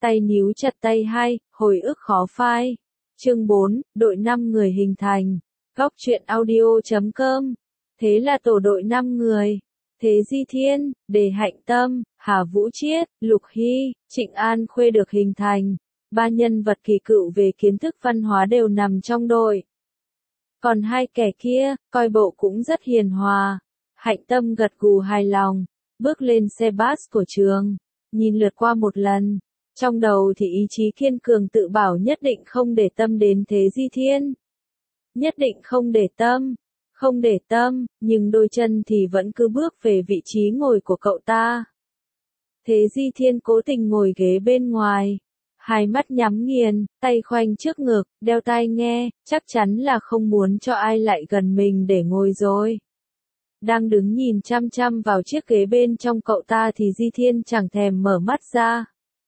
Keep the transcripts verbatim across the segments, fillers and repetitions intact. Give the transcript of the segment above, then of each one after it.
Tay níu chặt tay hai, hồi ức khó phai. Chương bốn, đội năm người hình thành. Góc truyện audio chấm com. Thế là tổ đội năm người. Thế Di Thiên, Đề Hạnh Tâm, Hà Vũ Chiết, Lục Hy, Trịnh An Khuê được hình thành. Ba nhân vật kỳ cựu về kiến thức văn hóa đều nằm trong đội. Còn hai kẻ kia, coi bộ cũng rất hiền hòa. Hạnh Tâm gật gù hài lòng, bước lên xe bus của trường, nhìn lượt qua một lần. Trong đầu thì ý chí kiên cường tự bảo nhất định không để tâm đến Thế Di Thiên. Nhất định không để tâm, không để tâm, nhưng đôi chân thì vẫn cứ bước về vị trí ngồi của cậu ta. Thế Di Thiên cố tình ngồi ghế bên ngoài, hai mắt nhắm nghiền, tay khoanh trước ngực, đeo tai nghe, chắc chắn là không muốn cho ai lại gần mình để ngồi rồi. Đang đứng nhìn chăm chăm vào chiếc ghế bên trong cậu ta thì Di Thiên chẳng thèm mở mắt ra.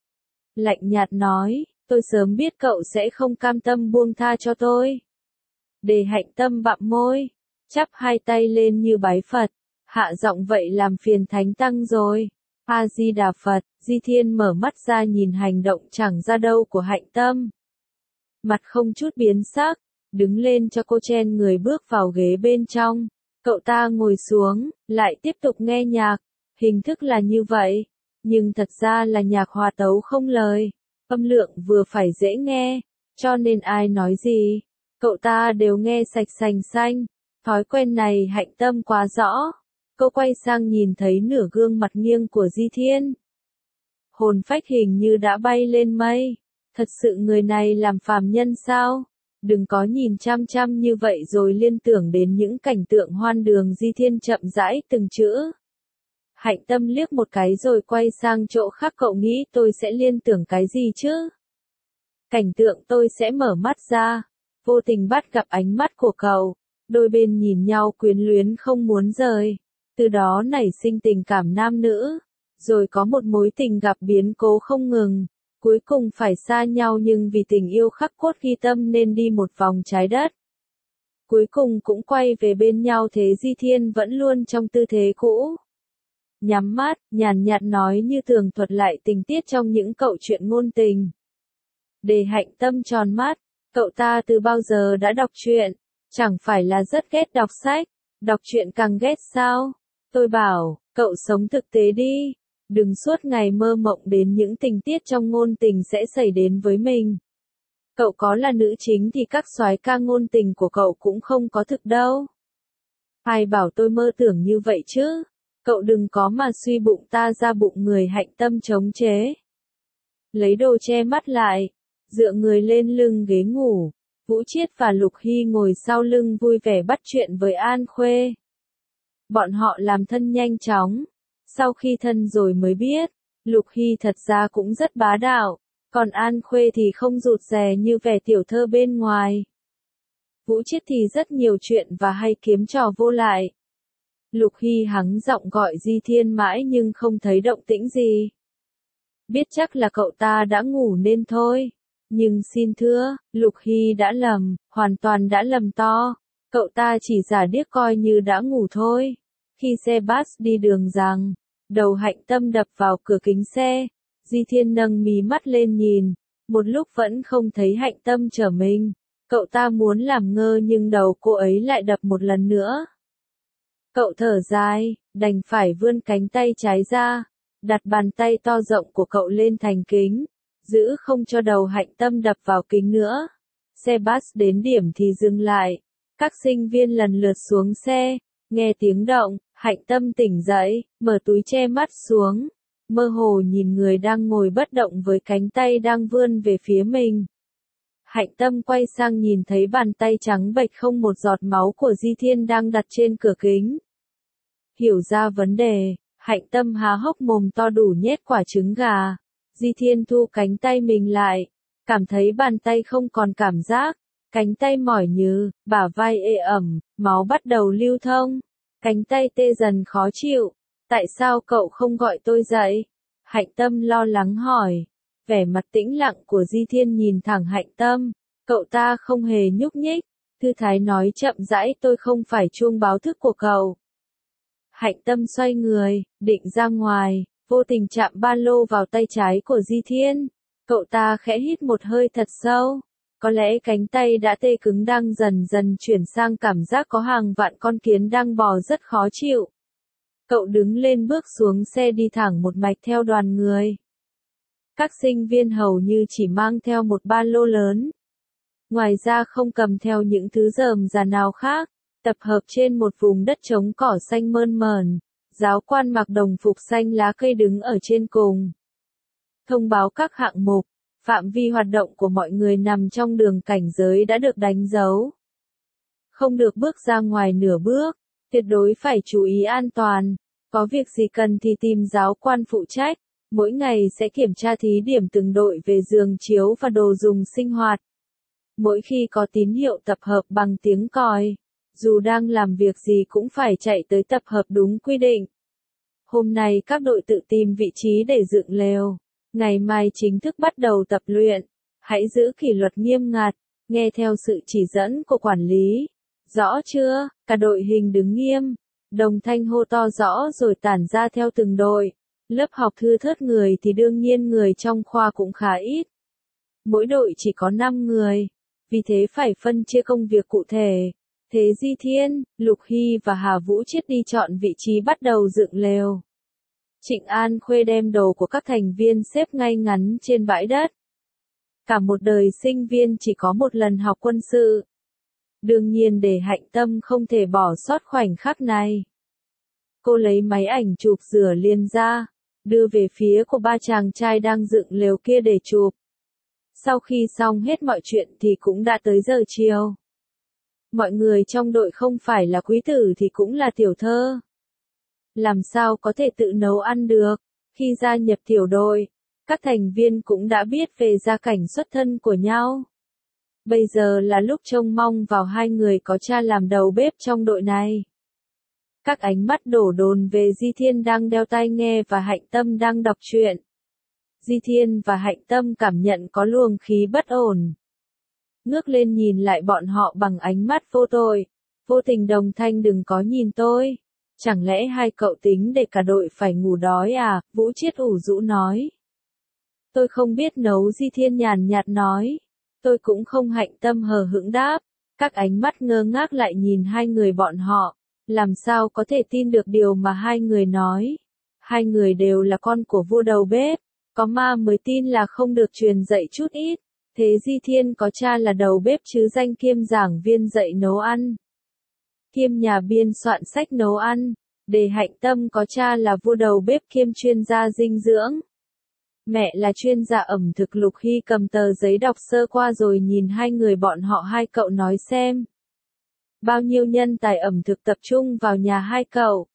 Lạnh nhạt nói, tôi sớm biết cậu sẽ không cam tâm buông tha cho tôi. Đề Hạnh Tâm bặm môi, chắp hai tay lên như bái Phật, hạ giọng vậy làm phiền Thánh Tăng rồi. A Di Đà Phật. Di Thiên mở mắt ra nhìn hành động chẳng ra đâu của Hạnh Tâm. Mặt không chút biến sắc, đứng lên cho cô chen người bước vào ghế bên trong. Cậu ta ngồi xuống, lại tiếp tục nghe nhạc. Hình thức là như vậy, nhưng thật ra là nhạc hòa tấu không lời. Âm lượng vừa phải dễ nghe, cho nên ai nói gì, cậu ta đều nghe sạch sành xanh. Thói quen này Hạnh Tâm quá rõ. Cô quay sang nhìn thấy nửa gương mặt nghiêng của Di Thiên. Hồn phách hình như đã bay lên mây. Thật sự người này làm phàm nhân sao? Đừng có nhìn chăm chăm như vậy rồi liên tưởng đến những cảnh tượng hoan đường. Di Thiên chậm rãi từng chữ. Hạnh Tâm liếc một cái rồi quay sang chỗ khác. Cậu nghĩ tôi sẽ liên tưởng cái gì chứ? Cảnh tượng tôi sẽ mở mắt ra, vô tình bắt gặp ánh mắt của cậu. Đôi bên nhìn nhau quyến luyến không muốn rời. Từ đó nảy sinh tình cảm nam nữ. Rồi có một mối tình gặp biến cố không ngừng. Cuối cùng phải xa nhau nhưng vì tình yêu khắc cốt ghi tâm nên đi một vòng trái đất. Cuối cùng cũng quay về bên nhau. Thế Di Thiên vẫn luôn trong tư thế cũ. Nhắm mắt, nhàn nhạt nói như tường thuật lại tình tiết trong những câu chuyện ngôn tình. Đề Hạnh Tâm tròn mắt, cậu ta từ bao giờ đã đọc truyện, chẳng phải là rất ghét đọc sách, đọc truyện càng ghét sao? Tôi bảo, cậu sống thực tế đi, đừng suốt ngày mơ mộng đến những tình tiết trong ngôn tình sẽ xảy đến với mình. Cậu có là nữ chính thì các soái ca ngôn tình của cậu cũng không có thực đâu. Ai bảo tôi mơ tưởng như vậy chứ? Cậu đừng có mà suy bụng ta ra bụng người. Hạnh Tâm chống chế. Lấy đồ che mắt lại, dựa người lên lưng ghế ngủ. Vũ Chiết và Lục Hy ngồi sau lưng vui vẻ bắt chuyện với An Khuê. Bọn họ làm thân nhanh chóng. Sau khi thân rồi mới biết, Lục Hy thật ra cũng rất bá đạo, còn An Khuê thì không rụt rè như vẻ tiểu thơ bên ngoài. Vũ Chiết thì rất nhiều chuyện và hay kiếm trò vô lại. Lục Hy hắng giọng gọi Di Thiên mãi nhưng không thấy động tĩnh gì. Biết chắc là cậu ta đã ngủ nên thôi. Nhưng xin thưa, Lục Hy đã lầm, hoàn toàn đã lầm to. Cậu ta chỉ giả điếc coi như đã ngủ thôi. Khi xe bus đi đường rằng, đầu Hạnh Tâm đập vào cửa kính xe. Di Thiên nâng mí mắt lên nhìn, một lúc vẫn không thấy Hạnh Tâm trở mình. Cậu ta muốn làm ngơ nhưng đầu cô ấy lại đập một lần nữa. Cậu thở dài, đành phải vươn cánh tay trái ra, đặt bàn tay to rộng của cậu lên thành kính, giữ không cho đầu Hạnh Tâm đập vào kính nữa. Xe bus đến điểm thì dừng lại. Các sinh viên lần lượt xuống xe, nghe tiếng động, Hạnh Tâm tỉnh dậy, mở túi che mắt xuống, mơ hồ nhìn người đang ngồi bất động với cánh tay đang vươn về phía mình. Hạnh Tâm quay sang nhìn thấy bàn tay trắng bệch không một giọt máu của Di Thiên đang đặt trên cửa kính. Hiểu ra vấn đề, Hạnh Tâm há hốc mồm to đủ nhét quả trứng gà. Di Thiên thu cánh tay mình lại, cảm thấy bàn tay không còn cảm giác, cánh tay mỏi nhừ, bả vai ê ẩm, máu bắt đầu lưu thông, cánh tay tê dần khó chịu. Tại sao cậu không gọi tôi dậy? Hạnh Tâm lo lắng hỏi. Vẻ mặt tĩnh lặng của Di Thiên nhìn thẳng Hạnh Tâm, cậu ta không hề nhúc nhích, thư thái nói chậm rãi, tôi không phải chuông báo thức của cậu. Hạnh Tâm xoay người, định ra ngoài, vô tình chạm ba lô vào tay trái của Di Thiên. Cậu ta khẽ hít một hơi thật sâu. Có lẽ cánh tay đã tê cứng đang dần dần chuyển sang cảm giác có hàng vạn con kiến đang bò rất khó chịu. Cậu đứng lên bước xuống xe đi thẳng một mạch theo đoàn người. Các sinh viên hầu như chỉ mang theo một ba lô lớn. Ngoài ra không cầm theo những thứ rườm rà nào khác, tập hợp trên một vùng đất trống cỏ xanh mơn mởn. Giáo quan mặc đồng phục xanh lá cây đứng ở trên cùng. Thông báo các hạng mục, phạm vi hoạt động của mọi người nằm trong đường cảnh giới đã được đánh dấu. Không được bước ra ngoài nửa bước, tuyệt đối phải chú ý an toàn. Có việc gì cần thì tìm giáo quan phụ trách. Mỗi ngày sẽ kiểm tra thí điểm từng đội về giường chiếu và đồ dùng sinh hoạt. Mỗi khi có tín hiệu tập hợp bằng tiếng còi, dù đang làm việc gì cũng phải chạy tới tập hợp đúng quy định. Hôm nay các đội tự tìm vị trí để dựng lều. Ngày mai chính thức bắt đầu tập luyện. Hãy giữ kỷ luật nghiêm ngặt, nghe theo sự chỉ dẫn của quản lý. Rõ chưa? Cả đội hình đứng nghiêm. Đồng thanh hô to rõ rồi tản ra theo từng đội. Lớp học thưa thớt người thì đương nhiên người trong khoa cũng khá ít. Mỗi đội chỉ có năm người. Vì thế phải phân chia công việc cụ thể. Thế Di Thiên, Lục Hy và Hà Vũ Chiết đi chọn vị trí bắt đầu dựng lều. Trịnh An Khuê đem đồ của các thành viên xếp ngay ngắn trên bãi đất. Cả một đời sinh viên chỉ có một lần học quân sự. Đương nhiên để Hạnh Tâm không thể bỏ sót khoảnh khắc này. Cô lấy máy ảnh chụp rửa liền ra, đưa về phía của ba chàng trai đang dựng lều kia để chụp. Sau khi xong hết mọi chuyện thì cũng đã tới giờ chiều. Mọi người trong đội không phải là quý tử thì cũng là tiểu thơ. Làm sao có thể tự nấu ăn được? Khi gia nhập tiểu đội, các thành viên cũng đã biết về gia cảnh xuất thân của nhau. Bây giờ là lúc trông mong vào hai người có cha làm đầu bếp trong đội này. Các ánh mắt đổ dồn về Di Thiên đang đeo tai nghe và Hạnh Tâm đang đọc truyện. Di Thiên và Hạnh Tâm cảm nhận có luồng khí bất ổn. Ngước lên nhìn lại bọn họ bằng ánh mắt vô tội. Vô tình đồng thanh đừng có nhìn tôi. Chẳng lẽ hai cậu tính để cả đội phải ngủ đói à? Vũ Chiết ủ rũ nói. Tôi không biết nấu, Di Thiên nhàn nhạt nói. Tôi cũng không. Hạnh Tâm hờ hững đáp. Các ánh mắt ngơ ngác lại nhìn hai người bọn họ. Làm sao có thể tin được điều mà hai người nói. Hai người đều là con của vua đầu bếp. Có ma mới tin là không được truyền dạy chút ít. Thế Di Thiên có cha là đầu bếp chứ danh kiêm giảng viên dạy nấu ăn. Kiêm nhà biên soạn sách nấu ăn. Để Hạnh Tâm có cha là vua đầu bếp kiêm chuyên gia dinh dưỡng. Mẹ là chuyên gia ẩm thực. Lục Hy cầm tờ giấy đọc sơ qua rồi nhìn hai người bọn họ. Hai cậu nói xem. Bao nhiêu nhân tài ẩm thực tập trung vào nhà hai cậu.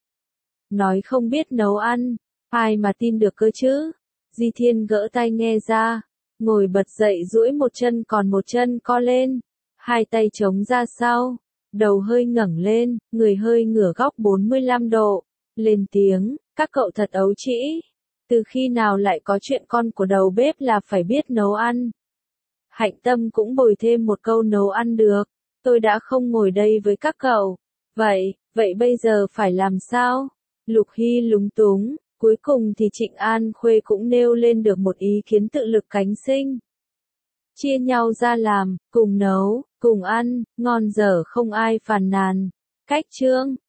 Nói không biết nấu ăn. Ai mà tin được cơ chứ? Di Thiên gỡ tai nghe ra. Ngồi bật dậy duỗi một chân còn một chân co lên. Hai tay chống ra sau. Đầu hơi ngẩng lên, người hơi ngửa góc bốn mươi lăm độ. Lên tiếng, các cậu thật ấu trĩ. Từ khi nào lại có chuyện con của đầu bếp là phải biết nấu ăn? Hạnh Tâm cũng bồi thêm một câu nấu ăn được. Tôi đã không ngồi đây với các cậu. Vậy, vậy bây giờ phải làm sao? Lục Hy lúng túng. Cuối cùng thì Trịnh An Khuê cũng nêu lên được một ý kiến tự lực cánh sinh. Chia nhau ra làm, cùng nấu, cùng ăn, ngon dở không ai phàn nàn. Cách chương